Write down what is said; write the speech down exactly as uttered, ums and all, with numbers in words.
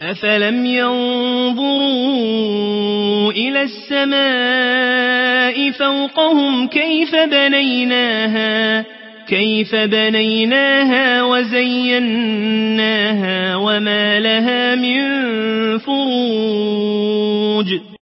أفلم ينظروا إلى السماء فوقهم كيف بنيناها كيف بنيناها وزيناها وما لها من فروج